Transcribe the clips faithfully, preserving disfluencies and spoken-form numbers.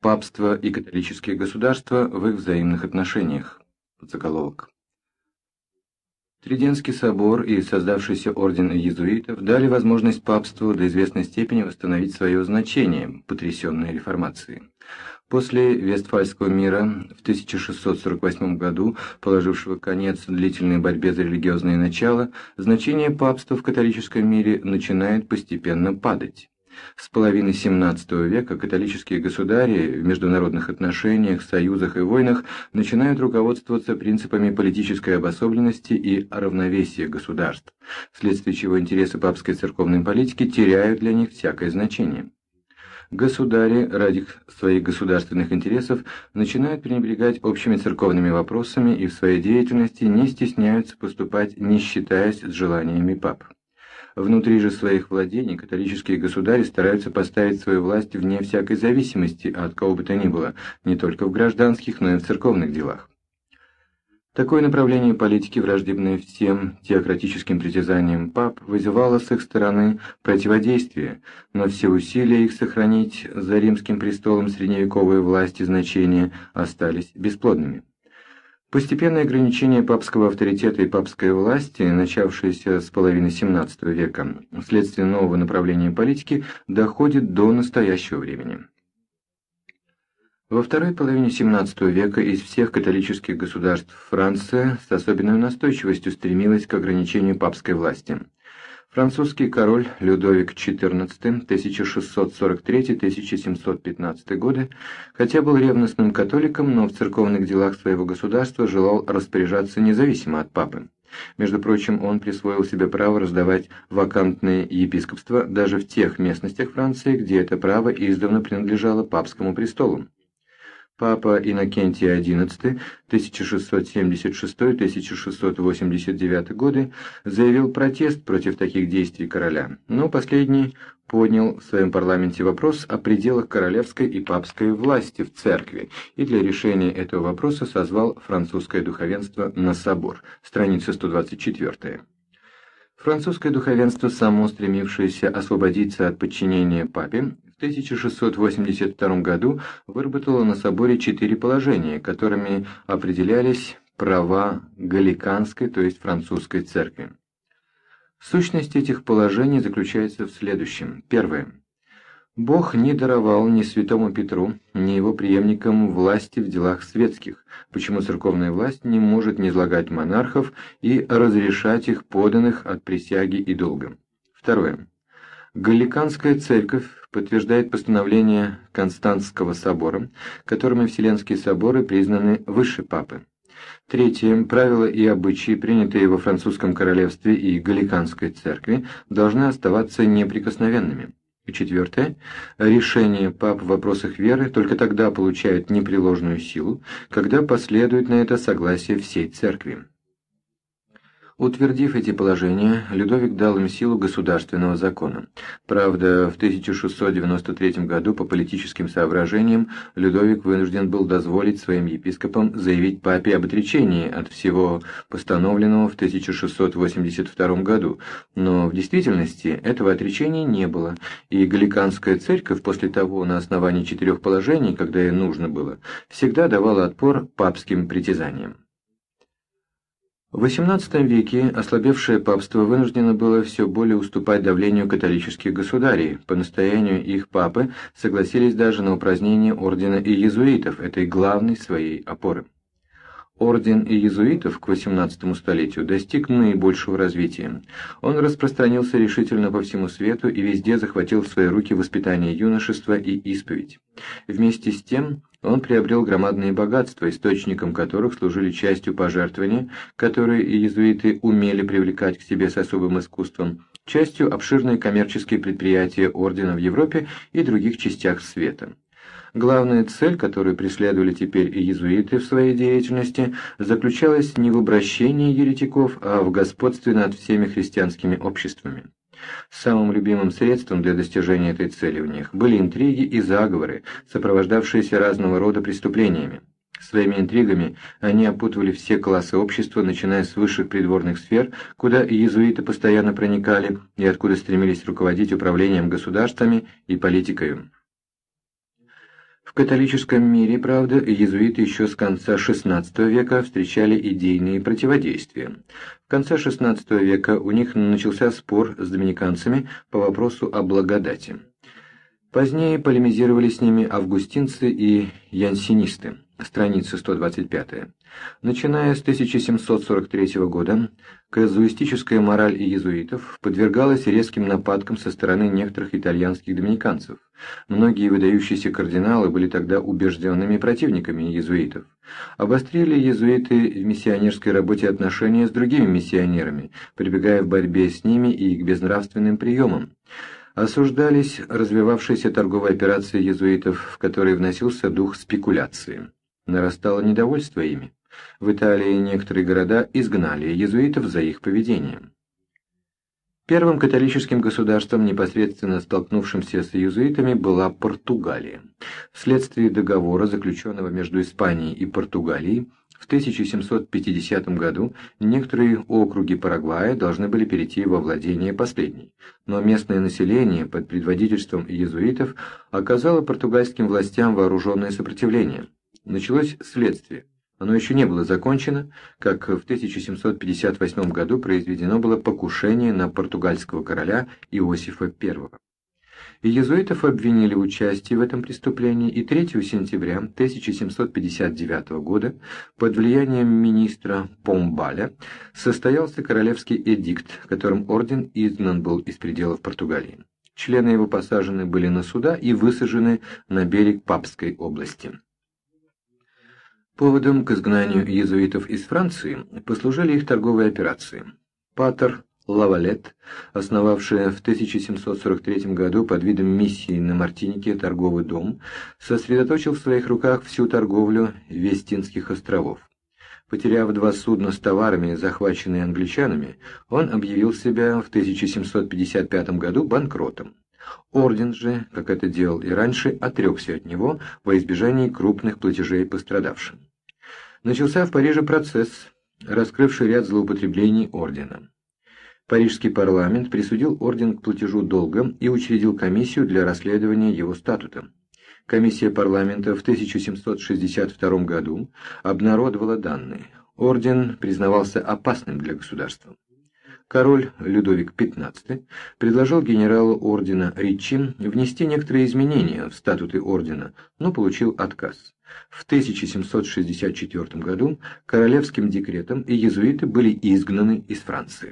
Папство и католические государства в их взаимных отношениях. Подзаголовок. Тридентский собор и создавшийся орден иезуитов дали возможность папству до известной степени восстановить свое значение, потрясенное реформацией. После Вестфальского мира в тысяча шестьсот сорок восьмом году, положившего конец длительной борьбе за религиозное начало, значение папства в католическом мире начинает постепенно падать. С половины семнадцатого века католические государи в международных отношениях, союзах и войнах начинают руководствоваться принципами политической обособленности и равновесия государств, вследствие чего интересы папской церковной политики теряют для них всякое значение. Государи ради своих государственных интересов начинают пренебрегать общими церковными вопросами и в своей деятельности не стесняются поступать, не считаясь с желаниями пап. Внутри же своих владений католические государи стараются поставить свою власть вне всякой зависимости от кого бы то ни было, не только в гражданских, но и в церковных делах. Такое направление политики, враждебное всем теократическим притязаниям пап, вызывало с их стороны противодействие, но все усилия их сохранить за римским престолом средневековые власти и значения остались бесплодными. Постепенное ограничение папского авторитета и папской власти, начавшееся с половины семнадцатого века, вследствие нового направления политики, доходит до настоящего времени. Во второй половине семнадцатого века из всех католических государств Франция с особенной настойчивостью стремилась к ограничению папской власти. Французский король Людовик четырнадцатый, тысяча шестьсот сорок третий — тысяча семьсот пятнадцатый годы, хотя был ревностным католиком, но в церковных делах своего государства желал распоряжаться независимо от папы. Между прочим, он присвоил себе право раздавать вакантные епископства даже в тех местностях Франции, где это право издавна принадлежало папскому престолу. Папа Иннокентий одиннадцатый, тысяча шестьсот семьдесят шестой — тысяча шестьсот восемьдесят девятый годы, заявил протест против таких действий короля, но последний поднял в своем парламенте вопрос о пределах королевской и папской власти в церкви и для решения этого вопроса созвал французское духовенство на собор, страница сто двадцать четыре. Французское духовенство, само стремившееся освободиться от подчинения папе, в тысяча шестьсот восемьдесят втором году выработало на соборе четыре положения, которыми определялись права галликанской, то есть французской церкви. Сущность этих положений заключается в следующем. Первое. Бог не даровал ни святому Петру, ни его преемникам власти в делах светских, почему церковная власть не может низлагать монархов и разрешать их подданных от присяги и долга. Второе. Галликанская церковь подтверждает постановление Константского собора, которыми Вселенские соборы признаны выше папы. Третье. Правила и обычаи, принятые во французском королевстве и Галликанской церкви, должны оставаться неприкосновенными. И четвертое. Решение пап в вопросах веры только тогда получает непреложную силу, когда последует на это согласие всей церкви. Утвердив эти положения, Людовик дал им силу государственного закона. Правда, в тысяча шестьсот девяносто третьем году по политическим соображениям Людовик вынужден был дозволить своим епископам заявить папе об отречении от всего постановленного в тысяча шестьсот восемьдесят втором году, но в действительности этого отречения не было, и Галликанская церковь после того на основании четырех положений, когда ей нужно было, всегда давала отпор папским притязаниям. В восемнадцатом веке ослабевшее папство вынуждено было все более уступать давлению католических государей. По настоянию их папы согласились даже на упразднение ордена иезуитов, этой главной своей опоры. Орден иезуитов к восемнадцатому столетию достиг наибольшего развития. Он распространился решительно по всему свету и везде захватил в свои руки воспитание юношества и исповедь. Вместе с тем он приобрел громадные богатства, источником которых служили частью пожертвования, которые иезуиты умели привлекать к себе с особым искусством, частью обширные коммерческие предприятия ордена в Европе и других частях света. Главная цель, которую преследовали теперь иезуиты в своей деятельности, заключалась не в обращении еретиков, а в господстве над всеми христианскими обществами. Самым любимым средством для достижения этой цели у них были интриги и заговоры, сопровождавшиеся разного рода преступлениями. Своими интригами они опутывали все классы общества, начиная с высших придворных сфер, куда иезуиты постоянно проникали и откуда стремились руководить управлением государствами и политикой. В католическом мире, правда, иезуиты еще с конца шестнадцатого века встречали идейные противодействия. В конце шестнадцатого века у них начался спор с доминиканцами по вопросу о благодати. Позднее полемизировали с ними августинцы и янсенисты, страница сто двадцать пять. Начиная с тысяча семьсот сорок третьего года, казуистическая мораль иезуитов подвергалась резким нападкам со стороны некоторых итальянских доминиканцев. Многие выдающиеся кардиналы были тогда убежденными противниками иезуитов. Обострили иезуиты в миссионерской работе отношения с другими миссионерами, прибегая в борьбе с ними и к безнравственным приемам. Осуждались развивавшиеся торговые операции иезуитов, в которые вносился дух спекуляции. Нарастало недовольство ими. В Италии некоторые города изгнали иезуитов за их поведение. Первым католическим государством, непосредственно столкнувшимся с иезуитами, была Португалия. Вследствие договора, заключенного между Испанией и Португалией, в тысяча семьсот пятидесятом году некоторые округи Парагвая должны были перейти во владение последней, но местное население под предводительством иезуитов оказало португальским властям вооруженное сопротивление. Началось следствие. Оно еще не было закончено, как в тысяча семьсот пятьдесят восьмом году произведено было покушение на португальского короля Иосифа Первого. Иезуитов обвинили в участии в этом преступлении, и третьего сентября тысяча семьсот пятьдесят девятого года под влиянием министра Помбаля состоялся королевский эдикт, которым орден изгнан был из пределов Португалии. Члены его посажены были на суда и высажены на берег Папской области. Поводом к изгнанию иезуитов из Франции послужили их торговые операции. Патер Лавалет, основавший в тысяча семьсот сорок третьем году под видом миссии на Мартинике торговый дом, сосредоточил в своих руках всю торговлю Вестинских островов. Потеряв два судна с товарами, захваченные англичанами, он объявил себя в тысяча семьсот пятьдесят пятом году банкротом. Орден же, как это делал и раньше, отрекся от него во избежании крупных платежей пострадавшим. Начался в Париже процесс, раскрывший ряд злоупотреблений ордена. Парижский парламент присудил орден к платежу долга и учредил комиссию для расследования его статута. Комиссия парламента в тысяча семьсот шестьдесят втором году обнародовала данные. Орден признавался опасным для государства. Король Людовик пятнадцатый предложил генералу ордена Риччи внести некоторые изменения в статуты ордена, но получил отказ. В тысяча семьсот шестьдесят четвёртом году королевским декретом иезуиты были изгнаны из Франции.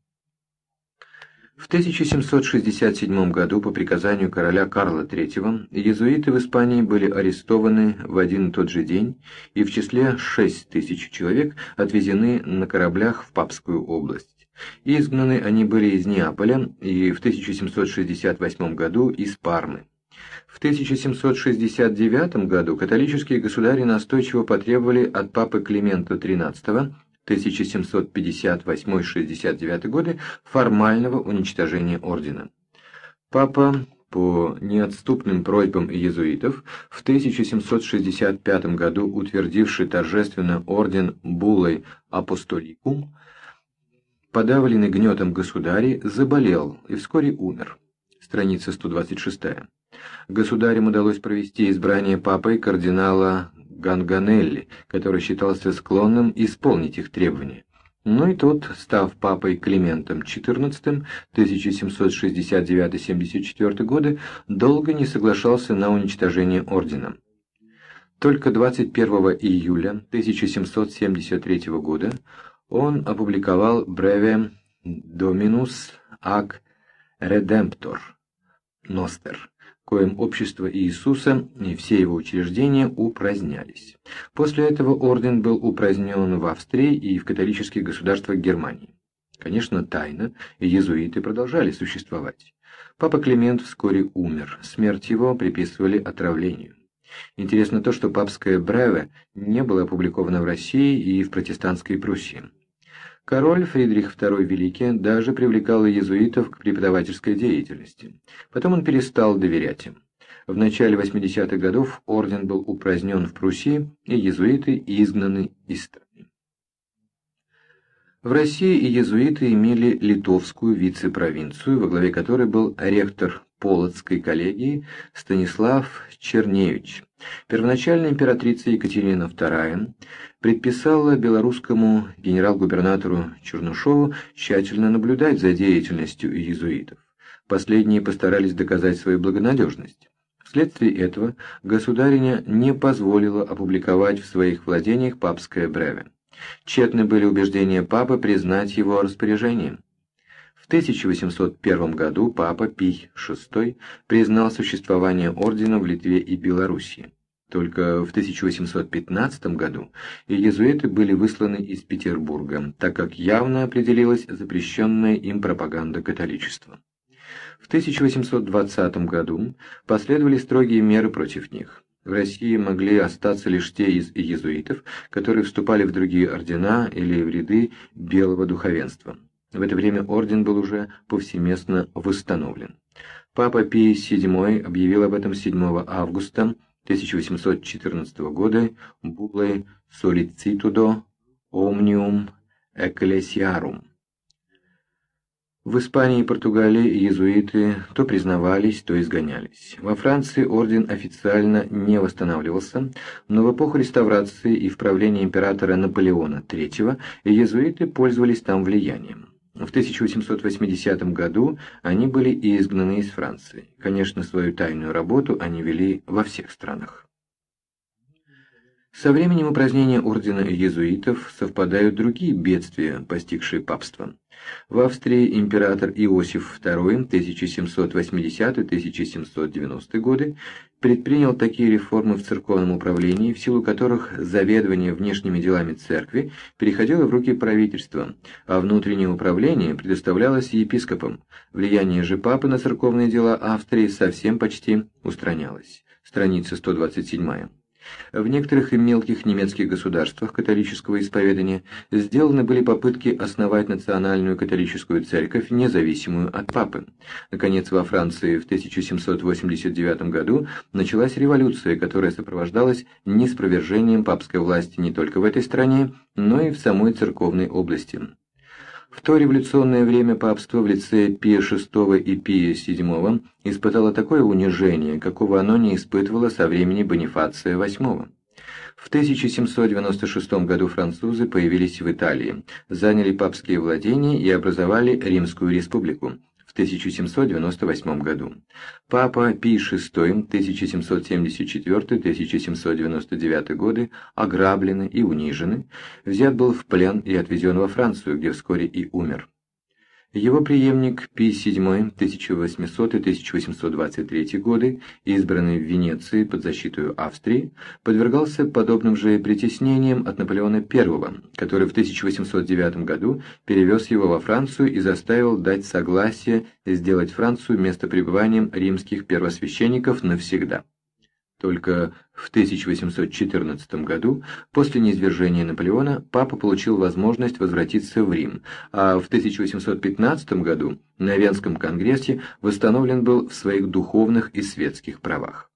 В тысяча семьсот шестьдесят седьмом году по приказанию короля Карла третьего иезуиты в Испании были арестованы в один и тот же день, и в числе шесть тысяч человек отвезены на кораблях в Папскую область. Изгнаны они были из Неаполя и в тысяча семьсот шестьдесят восьмом году из Пармы. В тысяча семьсот шестьдесят девятом году католические государи настойчиво потребовали от папы Климента тринадцатого тысяча семьсот пятьдесят восьмой — шестьдесят девятый годы формального уничтожения ордена. Папа, по неотступным просьбам иезуитов, в тысяча семьсот шестьдесят пятом году утвердивший торжественно орден буллой Апостоликум, подавленный гнетом государей, заболел и вскоре умер. Страница сто двадцать шесть. Государям удалось провести избрание папой кардинала Ганганелли, который считался склонным исполнить их требования. Но и тот, став папой Климентом четырнадцатым тысяча семьсот шестьдесят девятый — семьдесят четвёртый годы, долго не соглашался на уничтожение ордена. Только двадцать первого июля тысяча семьсот семьдесят третьего года он опубликовал Breve Dominus ac Redemptor Noster, коим общество Иисуса и все его учреждения упразднялись. После этого орден был упразднен в Австрии и в католических государствах Германии. Конечно, тайно иезуиты продолжали существовать. Папа Климент вскоре умер, смерть его приписывали отравлению. Интересно то, что папское Бреве не было опубликовано в России и в протестантской Пруссии. Король Фридрих второй Великий даже привлекал иезуитов к преподавательской деятельности. Потом он перестал доверять им. В начале восьмидесятых годов орден был упразднен в Пруссии, и иезуиты изгнаны из страны. В России иезуиты имели литовскую вице-провинцию, во главе которой был ректор Полоцкой коллегии Станислав Черневич. Первоначально императрица Екатерина вторая предписала белорусскому генерал-губернатору Чернышову тщательно наблюдать за деятельностью иезуитов. Последние постарались доказать свою благонадежность. Вследствие этого государиня не позволила опубликовать в своих владениях папское бреве. Тщетны были убеждения папы признать его распоряжением. В тысяча восемьсот первом году папа Пий шестой признал существование ордена в Литве и Белоруссии. Только в тысяча восемьсот пятнадцатом году иезуиты были высланы из Петербурга, так как явно определилась запрещенная им пропаганда католичества. В тысяча восемьсот двадцатом году последовали строгие меры против них. В России могли остаться лишь те из иезуитов, которые вступали в другие ордена или в ряды белого духовенства. В это время орден был уже повсеместно восстановлен. Папа Пий седьмой объявил об этом седьмого августа тысяча восемьсот четырнадцатого года буллой «Sollicitudo omnium ecclesiarum». В Испании и Португалии иезуиты то признавались, то изгонялись. Во Франции орден официально не восстанавливался, но в эпоху реставрации и в правлении императора Наполеона третьего иезуиты пользовались там влиянием. В тысяча восемьсот восьмидесятом году они были изгнаны из Франции. Конечно, свою тайную работу они вели во всех странах. Со временем упразднения ордена иезуитов совпадают другие бедствия, постигшие папство. В Австрии император Иосиф второй тысяча семьсот восьмидесятый — тысяча семьсот девяностый годы предпринял такие реформы в церковном управлении, в силу которых заведование внешними делами церкви переходило в руки правительства, а внутреннее управление предоставлялось епископам. Влияние же папы на церковные дела Австрии совсем почти устранялось. Страница сто двадцать седьмая. В некоторых мелких немецких государствах католического исповедания сделаны были попытки основать национальную католическую церковь, независимую от папы. Наконец, во Франции в тысяча семьсот восемьдесят девятом году началась революция, которая сопровождалась ниспровержением папской власти не только в этой стране, но и в самой церковной области. В то революционное время папство в лице Пия шестого и Пия седьмого испытало такое унижение, какого оно не испытывало со времени Бонифация восьмого. В тысяча семьсот девяносто шестом году французы появились в Италии, заняли папские владения и образовали Римскую республику в тысяча семьсот девяносто восьмом году. Папа Пий шестой тысяча семьсот семьдесят четвёртый — тысяча семьсот девяносто девятый годы ограблены и унижены, взят был в плен и отвезен во Францию, где вскоре и умер. Его преемник Пий седьмой тысяча восьмисотый — тысяча восемьсот двадцать третий годы, избранный в Венеции под защитой Австрии, подвергался подобным же притеснениям от Наполеона первого, который в тысяча восемьсот девятом году перевез его во Францию и заставил дать согласие сделать Францию местопребыванием римских первосвященников навсегда. Только в тысяча восемьсот четырнадцатом году, после низвержения Наполеона, папа получил возможность возвратиться в Рим, а в тысяча восемьсот пятнадцатом году на Венском конгрессе восстановлен был в своих духовных и светских правах.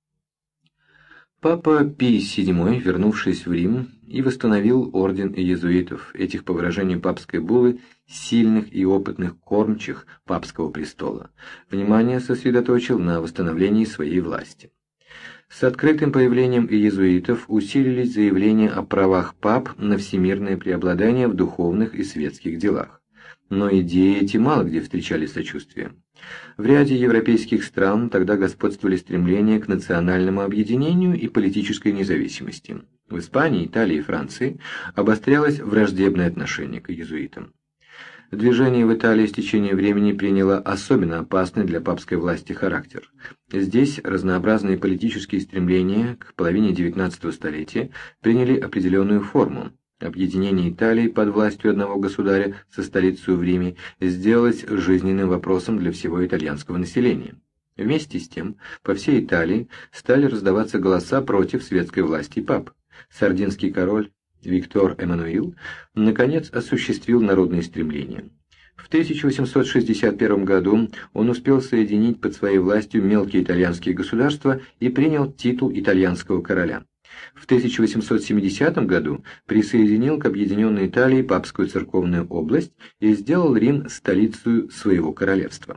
Папа Пий седьмой, вернувшись в Рим, и восстановил орден иезуитов, этих, по выражению папской буллы, сильных и опытных кормчих папского престола, внимание сосредоточил на восстановлении своей власти. С открытым появлением иезуитов усилились заявления о правах пап на всемирное преобладание в духовных и светских делах. Но идеи эти мало где встречали сочувствие. В ряде европейских стран тогда господствовали стремления к национальному объединению и политической независимости. В Испании, Италии и Франции обострялось враждебное отношение к иезуитам. Движение в Италии с течением времени приняло особенно опасный для папской власти характер. Здесь разнообразные политические стремления к половине девятнадцатого столетия приняли определенную форму. Объединение Италии под властью одного государя со столицей в Риме сделалось жизненным вопросом для всего итальянского населения. Вместе с тем, по всей Италии стали раздаваться голоса против светской власти пап. Сардинский король Виктор Эммануил наконец осуществил народные стремления. В тысяча восемьсот шестьдесят первом году он успел соединить под своей властью мелкие итальянские государства и принял титул итальянского короля. В тысяча восемьсот семидесятом году присоединил к объединенной Италии папскую церковную область и сделал Рим столицей своего королевства.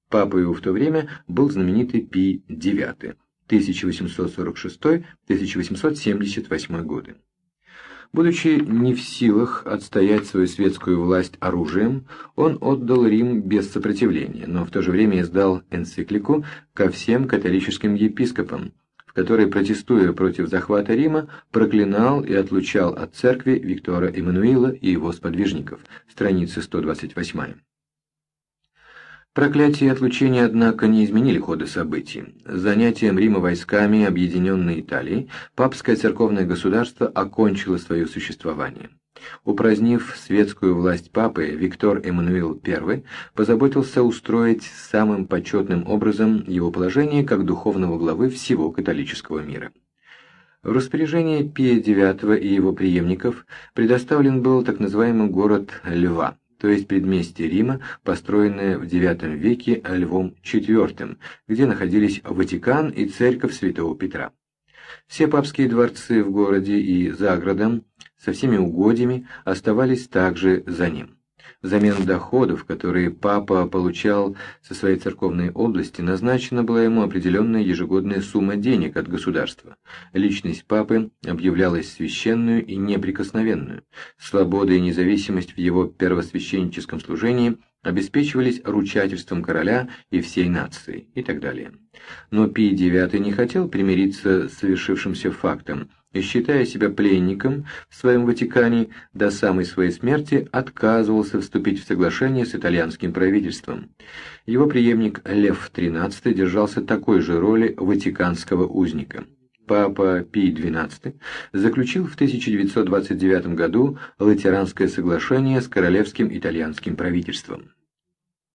Папой в то время был знаменитый Пий девятый, тысяча восемьсот сорок шестой — тысяча восемьсот семьдесят восьмой годы. Будучи не в силах отстоять свою светскую власть оружием, он отдал Рим без сопротивления, но в то же время издал энциклику ко всем католическим епископам, в которой, протестуя против захвата Рима, проклинал и отлучал от церкви Виктора Эммануила и его сподвижников. Страница сто двадцать восемь. Проклятие и отлучение, однако, не изменили хода событий. С занятием Рима войсками Объединенной Италии папское церковное государство окончило свое существование. Упразднив светскую власть папы, Виктор Эммануил Первый позаботился устроить самым почетным образом его положение как духовного главы всего католического мира. В распоряжение Пия девятого и его преемников предоставлен был так называемый город Льва, то есть предместье Рима, построенное в девятом веке Львом четвёртым, где находились Ватикан и церковь святого Петра. Все папские дворцы в городе и за городом со всеми угодьями оставались также за ним. Взамен доходов, которые папа получал со своей церковной области, назначена была ему определенная ежегодная сумма денег от государства. Личность папы объявлялась священную и неприкосновенную. Свобода и независимость в его первосвященническом служении обеспечивались ручательством короля и всей нации и так далее. Но Пий девятый не хотел примириться с совершившимся фактом и, считая себя пленником в своем Ватикане, до самой своей смерти отказывался вступить в соглашение с итальянским правительством. Его преемник Лев тринадцатый держался такой же роли ватиканского узника. Папа Пий двенадцатый заключил в тысяча девятьсот двадцать девятом году Латеранское соглашение с королевским итальянским правительством.